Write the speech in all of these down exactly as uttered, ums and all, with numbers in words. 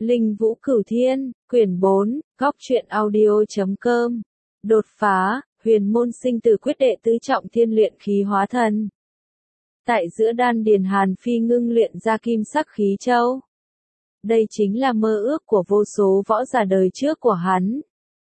Linh Vũ Cửu Thiên, quyển bốn, góc truyện audio chấm com. Đột phá, huyền môn sinh tử quyết đệ tứ trọng thiên luyện khí hóa thần. Tại giữa đan điền Hàn Phi ngưng luyện ra kim sắc khí châu. Đây chính là mơ ước của vô số võ giả đời trước của hắn.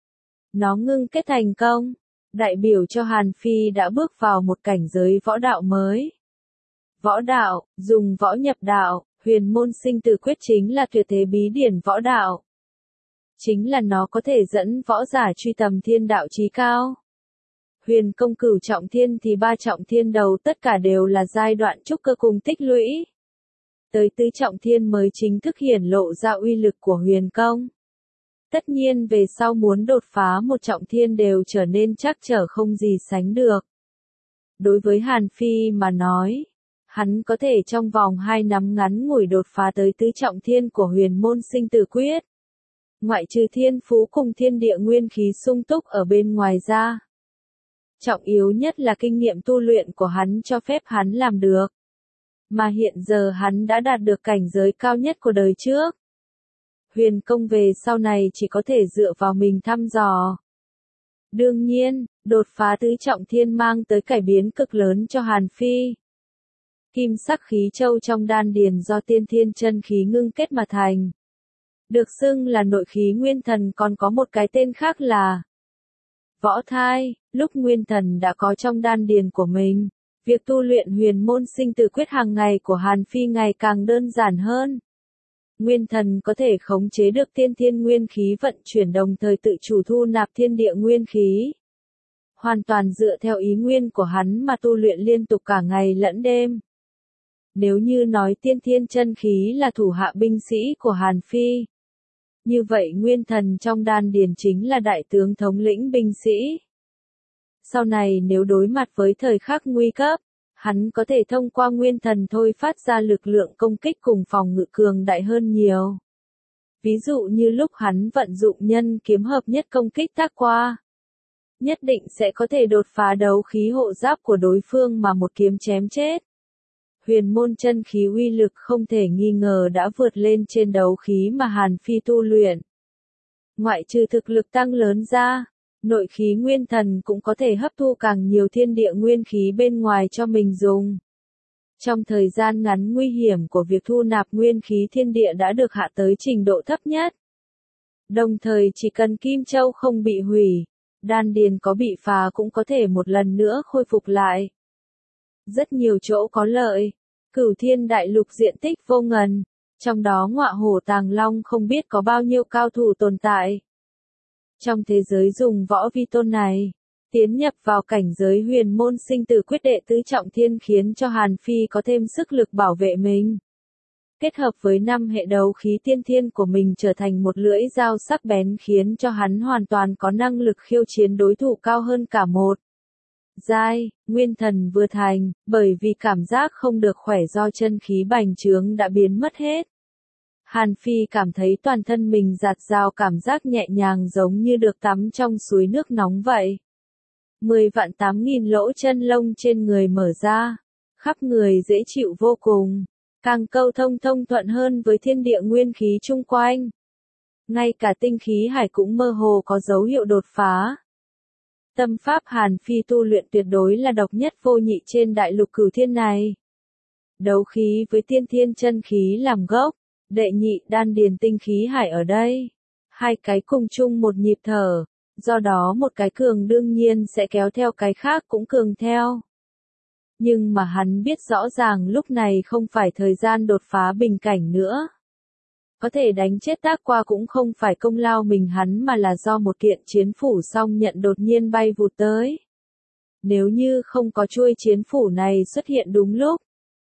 Nó ngưng kết thành công, đại biểu cho Hàn Phi đã bước vào một cảnh giới võ đạo mới. Võ đạo, dùng võ nhập đạo, huyền môn sinh tử quyết chính là tuyệt thế bí điển võ đạo. Chính là nó có thể dẫn võ giả truy tầm thiên đạo chí cao. Huyền công cửu trọng thiên thì ba trọng thiên đầu tất cả đều là giai đoạn trúc cơ cùng tích lũy. Tới tứ trọng thiên mới chính thức hiển lộ ra uy lực của huyền công. Tất nhiên về sau muốn đột phá một trọng thiên đều trở nên trắc trở không gì sánh được. Đối với Hàn Phi mà nói, hắn có thể trong vòng hai năm ngắn ngủi đột phá tới tứ trọng thiên của huyền môn sinh tử quyết. Ngoại trừ thiên phú cùng thiên địa nguyên khí sung túc ở bên ngoài ra. Trọng yếu nhất là kinh nghiệm tu luyện của hắn cho phép hắn làm được. Mà hiện giờ hắn đã đạt được cảnh giới cao nhất của đời trước. Huyền công về sau này chỉ có thể dựa vào mình thăm dò. Đương nhiên, đột phá tứ trọng thiên mang tới cải biến cực lớn cho Hàn Phi. Kim sắc khí châu trong đan điền do tiên thiên chân khí ngưng kết mà thành. Được xưng là nội khí nguyên thần, còn có một cái tên khác là võ thai. Lúc nguyên thần đã có trong đan điền của mình, việc tu luyện huyền môn sinh tử quyết hàng ngày của Hàn Phi ngày càng đơn giản hơn. Nguyên thần có thể khống chế được tiên thiên nguyên khí vận chuyển, đồng thời tự chủ thu nạp thiên địa nguyên khí. Hoàn toàn dựa theo ý nguyên của hắn mà tu luyện liên tục cả ngày lẫn đêm. Nếu như nói tiên thiên chân khí là thủ hạ binh sĩ của Hàn Phi, như vậy nguyên thần trong đan điền chính là đại tướng thống lĩnh binh sĩ. Sau này nếu đối mặt với thời khắc nguy cấp, hắn có thể thông qua nguyên thần thôi phát ra lực lượng công kích cùng phòng ngự cường đại hơn nhiều. Ví dụ như lúc hắn vận dụng nhân kiếm hợp nhất công kích tác qua, nhất định sẽ có thể đột phá đấu khí hộ giáp của đối phương mà một kiếm chém chết. Huyền môn chân khí uy lực không thể nghi ngờ đã vượt lên trên đấu khí mà Hàn Phi tu luyện. Ngoại trừ thực lực tăng lớn ra, nội khí nguyên thần cũng có thể hấp thu càng nhiều thiên địa nguyên khí bên ngoài cho mình dùng. Trong thời gian ngắn, nguy hiểm của việc thu nạp nguyên khí thiên địa đã được hạ tới trình độ thấp nhất. Đồng thời chỉ cần Kim Châu không bị hủy, đan điền có bị phá cũng có thể một lần nữa khôi phục lại. Rất nhiều chỗ có lợi. Cửu Thiên Đại Lục diện tích vô ngần, trong đó Ngọa Hổ Tàng Long không biết có bao nhiêu cao thủ tồn tại. Trong thế giới dùng võ vi tôn này, tiến nhập vào cảnh giới huyền môn sinh tử quyết đệ tứ trọng thiên khiến cho Hàn Phi có thêm sức lực bảo vệ mình. Kết hợp với năm hệ đấu khí tiên thiên của mình trở thành một lưỡi dao sắc bén khiến cho hắn hoàn toàn có năng lực khiêu chiến đối thủ cao hơn cả một giai. Nguyên thần vừa thành, bởi vì cảm giác không được khỏe do chân khí bành trướng đã biến mất hết. Hàn Phi cảm thấy toàn thân mình giạt rào, cảm giác nhẹ nhàng giống như được tắm trong suối nước nóng vậy. Mười vạn tám nghìn lỗ chân lông trên người mở ra, khắp người dễ chịu vô cùng, càng câu thông thông thuận hơn với thiên địa nguyên khí chung quanh. Ngay cả tinh khí hải cũng mơ hồ có dấu hiệu đột phá. Tâm pháp Hàn Phi tu luyện tuyệt đối là độc nhất vô nhị trên đại lục cửu thiên này. Đấu khí với tiên thiên chân khí làm gốc, đệ nhị đan điền tinh khí hải ở đây. Hai cái cùng chung một nhịp thở, do đó một cái cường đương nhiên sẽ kéo theo cái khác cũng cường theo. Nhưng mà hắn biết rõ ràng lúc này không phải thời gian đột phá bình cảnh nữa. Có thể đánh chết tác qua cũng không phải công lao mình hắn mà là do một kiện chiến phủ song nhận đột nhiên bay vụt tới. Nếu như không có chuôi chiến phủ này xuất hiện đúng lúc,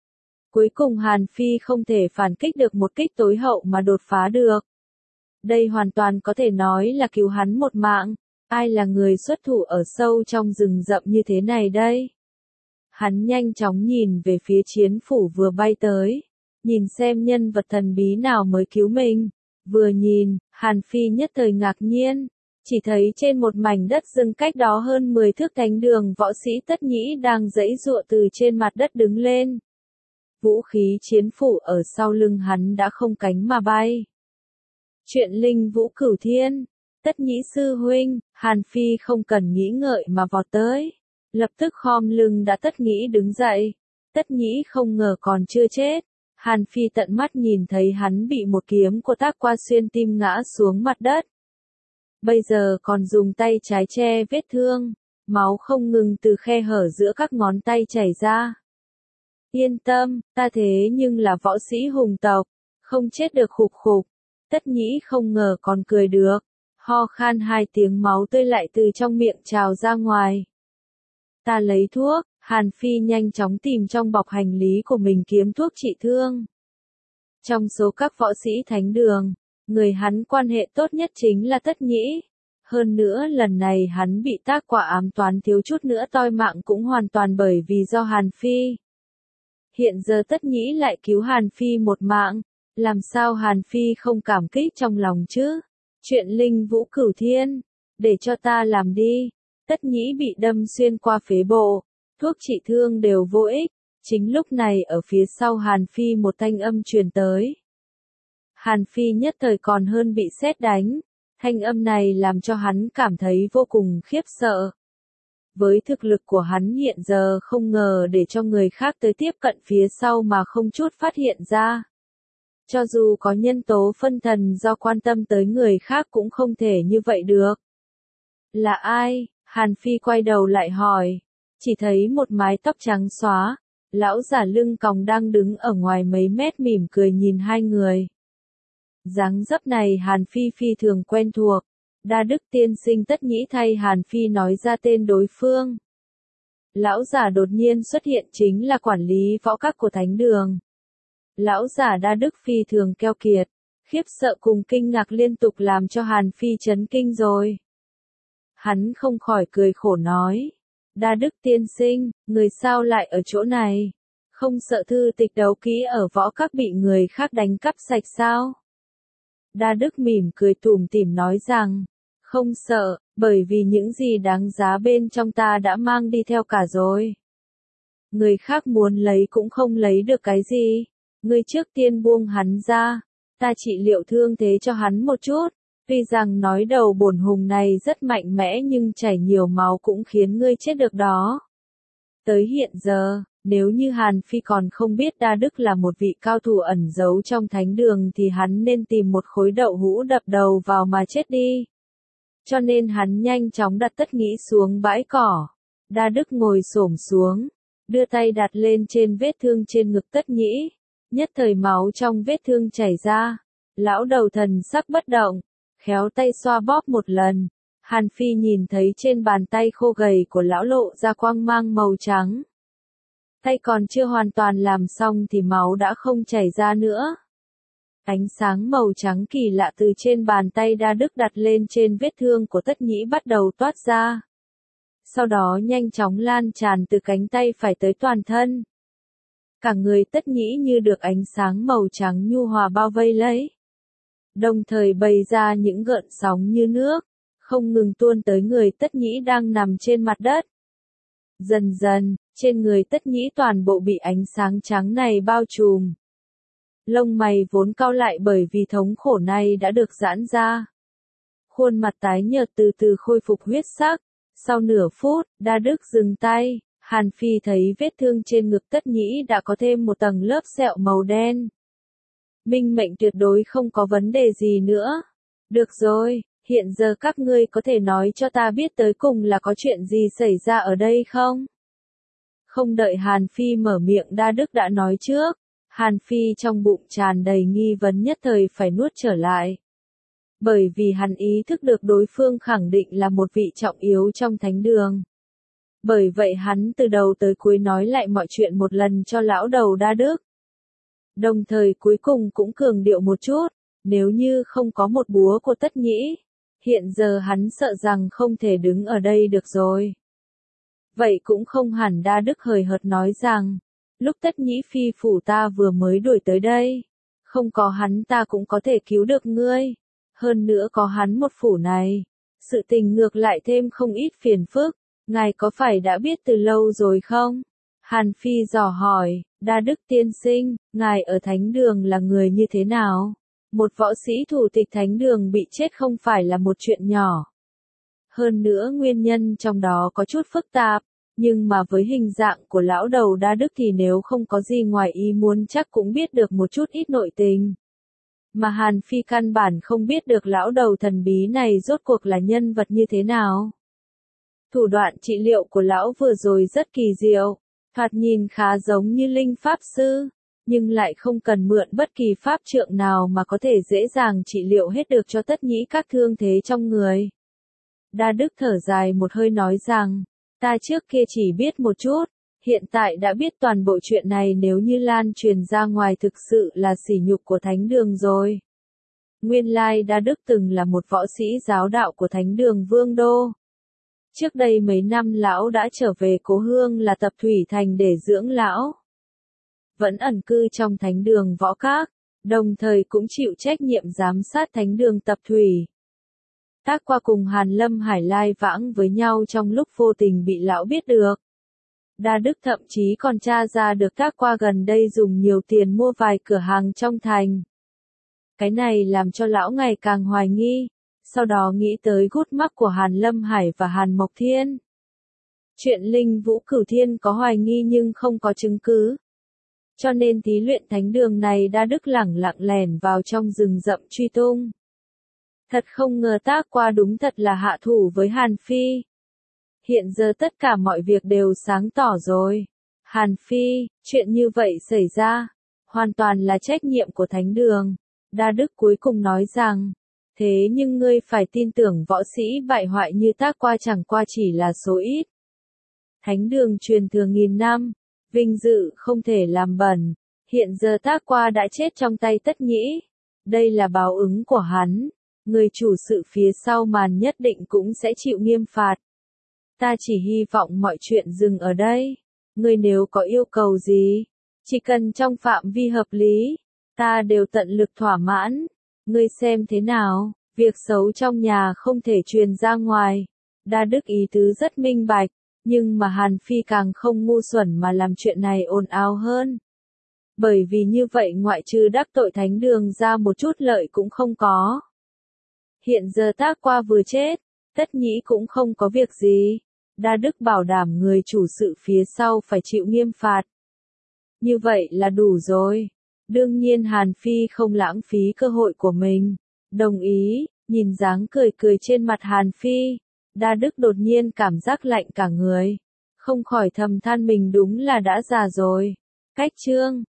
cuối cùng Hàn Phi không thể phản kích được một kích tối hậu mà đột phá được. Đây hoàn toàn có thể nói là cứu hắn một mạng. Ai là người xuất thủ ở sâu trong rừng rậm như thế này đây? Hắn nhanh chóng nhìn về phía chiến phủ vừa bay tới. Nhìn xem nhân vật thần bí nào mới cứu mình. Vừa nhìn, Hàn Phi nhất thời ngạc nhiên. Chỉ thấy trên một mảnh đất rừng cách đó hơn mười thước thánh đường võ sĩ Tất Nhĩ đang giãy giụa từ trên mặt đất đứng lên. Vũ khí chiến phủ ở sau lưng hắn đã không cánh mà bay. Chuyện Linh Vũ Cửu Thiên. Tất Nhĩ sư huynh, Hàn Phi không cần nghĩ ngợi mà vọt tới. Lập tức khom lưng đã Tất Nhĩ đứng dậy. Tất Nhĩ không ngờ còn chưa chết. Hàn Phi tận mắt nhìn thấy hắn bị một kiếm của tác qua xuyên tim ngã xuống mặt đất. Bây giờ còn dùng tay trái che vết thương. Máu không ngừng từ khe hở giữa các ngón tay chảy ra. Yên tâm, ta thế nhưng là võ sĩ hùng tộc. Không chết được khục khục. Tất Nhĩ không ngờ còn cười được. Ho khan hai tiếng máu tươi lại từ trong miệng trào ra ngoài. Ta lấy thuốc, Hàn Phi nhanh chóng tìm trong bọc hành lý của mình kiếm thuốc trị thương. Trong số các võ sĩ thánh đường, người hắn quan hệ tốt nhất chính là Tất Nhĩ. Hơn nữa lần này hắn bị tác quả ám toán thiếu chút nữa toi mạng cũng hoàn toàn bởi vì do Hàn Phi. Hiện giờ Tất Nhĩ lại cứu Hàn Phi một mạng, làm sao Hàn Phi không cảm kích trong lòng chứ? Chuyện Linh Vũ Cửu Thiên, để cho ta làm đi. Tất Nhĩ bị đâm xuyên qua phế bộ, thuốc trị thương đều vô ích. Chính lúc này ở phía sau Hàn Phi một thanh âm truyền tới. Hàn Phi nhất thời còn hơn bị sét đánh. Thanh âm này làm cho hắn cảm thấy vô cùng khiếp sợ. Với thực lực của hắn hiện giờ không ngờ để cho người khác tới tiếp cận phía sau mà không chút phát hiện ra. Cho dù có nhân tố phân thần do quan tâm tới người khác cũng không thể như vậy được. Là ai? Hàn Phi quay đầu lại hỏi. Chỉ thấy một mái tóc trắng xóa, lão giả lưng còng đang đứng ở ngoài mấy mét mỉm cười nhìn hai người. Dáng dấp này Hàn Phi phi thường quen thuộc. Đa Đức tiên sinh Tất Nhĩ thay Hàn Phi nói ra tên đối phương. Lão giả đột nhiên xuất hiện chính là quản lý võ các của thánh đường. Lão giả Đa Đức phi thường keo kiệt, khiếp sợ cùng kinh ngạc liên tục làm cho Hàn Phi chấn kinh rồi. Hắn không khỏi cười khổ nói. Đa Đức tiên sinh, người sao lại ở chỗ này? Không sợ thư tịch đấu kỹ ở võ các bị người khác đánh cắp sạch sao? Đa Đức mỉm cười tủm tỉm nói rằng, không sợ, bởi vì những gì đáng giá bên trong ta đã mang đi theo cả rồi. Người khác muốn lấy cũng không lấy được cái gì. Ngươi trước tiên buông hắn ra, ta trị liệu thương thế cho hắn một chút. Tuy rằng nói đầu bổn hùng này rất mạnh mẽ nhưng chảy nhiều máu cũng khiến ngươi chết được đó. Tới hiện giờ, nếu như Hàn Phi còn không biết Đa Đức là một vị cao thủ ẩn giấu trong thánh đường thì hắn nên tìm một khối đậu hũ đập đầu vào mà chết đi. Cho nên hắn nhanh chóng đặt Tất Nhĩ xuống bãi cỏ. Đa Đức ngồi xổm xuống, đưa tay đặt lên trên vết thương trên ngực Tất Nhĩ. Nhất thời máu trong vết thương chảy ra. Lão đầu thần sắc bất động, khéo tay xoa bóp một lần. Hàn Phi nhìn thấy trên bàn tay khô gầy của lão lộ ra quang mang màu trắng. Tay còn chưa hoàn toàn làm xong thì máu đã không chảy ra nữa. Ánh sáng màu trắng kỳ lạ từ trên bàn tay Đa Đức đặt lên trên vết thương của Tất Nhĩ bắt đầu toát ra. Sau đó nhanh chóng lan tràn từ cánh tay phải tới toàn thân. Cả người Tất Nhĩ như được ánh sáng màu trắng nhu hòa bao vây lấy. Đồng thời bày ra những gợn sóng như nước, không ngừng tuôn tới người Tất Nhĩ đang nằm trên mặt đất. Dần dần, trên người Tất Nhĩ toàn bộ bị ánh sáng trắng này bao trùm. Lông mày vốn cau lại bởi vì thống khổ này đã được giãn ra. Khuôn mặt tái nhợt từ từ khôi phục huyết sắc. Sau nửa phút, Đa Đức dừng tay. Hàn Phi thấy vết thương trên ngực Tất Nhĩ đã có thêm một tầng lớp sẹo màu đen. Minh mệnh tuyệt đối không có vấn đề gì nữa. Được rồi, hiện giờ các ngươi có thể nói cho ta biết tới cùng là có chuyện gì xảy ra ở đây không? Không đợi Hàn Phi mở miệng Đa Đức đã nói trước. Hàn Phi trong bụng tràn đầy nghi vấn nhất thời phải nuốt trở lại. Bởi vì hắn ý thức được đối phương khẳng định là một vị trọng yếu trong thánh đường. Bởi vậy hắn từ đầu tới cuối nói lại mọi chuyện một lần cho lão đầu Đa Đức. Đồng thời cuối cùng cũng cường điệu một chút, nếu như không có một búa của Tất Nhĩ, hiện giờ hắn sợ rằng không thể đứng ở đây được rồi. Vậy cũng không hẳn. Đa Đức hời hợt nói rằng, lúc Tất Nhĩ phi phủ ta vừa mới đuổi tới đây, không có hắn ta cũng có thể cứu được ngươi. Hơn nữa có hắn một phủ này, sự tình ngược lại thêm không ít phiền phức. Ngài có phải đã biết từ lâu rồi không? Hàn Phi dò hỏi. Đa Đức tiên sinh, ngài ở thánh đường là người như thế nào? Một võ sĩ thủ tịch thánh đường bị chết không phải là một chuyện nhỏ. Hơn nữa nguyên nhân trong đó có chút phức tạp, nhưng mà với hình dạng của lão đầu đa đức thì nếu không có gì ngoài ý muốn chắc cũng biết được một chút ít nội tình. Mà Hàn Phi căn bản không biết được lão đầu thần bí này rốt cuộc là nhân vật như thế nào. Thủ đoạn trị liệu của lão vừa rồi rất kỳ diệu, thoạt nhìn khá giống như linh pháp sư, nhưng lại không cần mượn bất kỳ pháp trượng nào mà có thể dễ dàng trị liệu hết được cho tất nhĩ các thương thế trong người. Đa Đức thở dài một hơi nói rằng, ta trước kia chỉ biết một chút, hiện tại đã biết toàn bộ chuyện này, nếu như lan truyền ra ngoài thực sự là sỉ nhục của thánh đường rồi. Nguyên lai Đa Đức từng là một võ sĩ giáo đạo của thánh đường Vương Đô. Trước đây mấy năm lão đã trở về cố hương là Tập Thủy Thành để dưỡng lão. Vẫn ẩn cư trong thánh đường võ các, đồng thời cũng chịu trách nhiệm giám sát thánh đường Tập Thủy. Tác qua cùng Hàn Lâm Hải lai vãng với nhau trong lúc vô tình bị lão biết được. Đa Đức thậm chí còn tra ra được Tác qua gần đây dùng nhiều tiền mua vài cửa hàng trong thành. Cái này làm cho lão ngày càng hoài nghi, sau đó nghĩ tới gút mắc của Hàn Lâm Hải và Hàn Mộc Thiên. Chuyện Linh Vũ Cửu Thiên có hoài nghi nhưng không có chứng cứ. Cho nên thí luyện thánh đường này Đa Đức lẳng lặng lẻn vào trong rừng rậm truy tung. Thật không ngờ Tác qua đúng thật là hạ thủ với Hàn Phi. Hiện giờ tất cả mọi việc đều sáng tỏ rồi. Hàn Phi, chuyện như vậy xảy ra, hoàn toàn là trách nhiệm của thánh đường. Đa Đức cuối cùng nói rằng, thế nhưng ngươi phải tin tưởng võ sĩ bại hoại như Tác qua chẳng qua chỉ là số ít. Thánh đường truyền thừa nghìn năm, vinh dự không thể làm bẩn, hiện giờ Tác qua đã chết trong tay Tất Nhĩ. Đây là báo ứng của hắn, người chủ sự phía sau màn nhất định cũng sẽ chịu nghiêm phạt. Ta chỉ hy vọng mọi chuyện dừng ở đây. Ngươi nếu có yêu cầu gì, chỉ cần trong phạm vi hợp lý, ta đều tận lực thỏa mãn. Ngươi xem thế nào, việc xấu trong nhà không thể truyền ra ngoài. Đa Đức ý tứ rất minh bạch, nhưng mà Hàn Phi càng không ngu xuẩn mà làm chuyện này ồn ào hơn. Bởi vì như vậy ngoại trừ đắc tội thánh đường ra một chút lợi cũng không có. Hiện giờ Tác qua vừa chết, Tất Nhĩ cũng không có việc gì. Đa Đức bảo đảm người chủ sự phía sau phải chịu nghiêm phạt. Như vậy là đủ rồi. Đương nhiên Hàn Phi không lãng phí cơ hội của mình. Đồng ý, nhìn dáng cười cười trên mặt Hàn Phi. Đa Đức đột nhiên cảm giác lạnh cả người. Không khỏi thầm than mình đúng là đã già rồi. Cách chương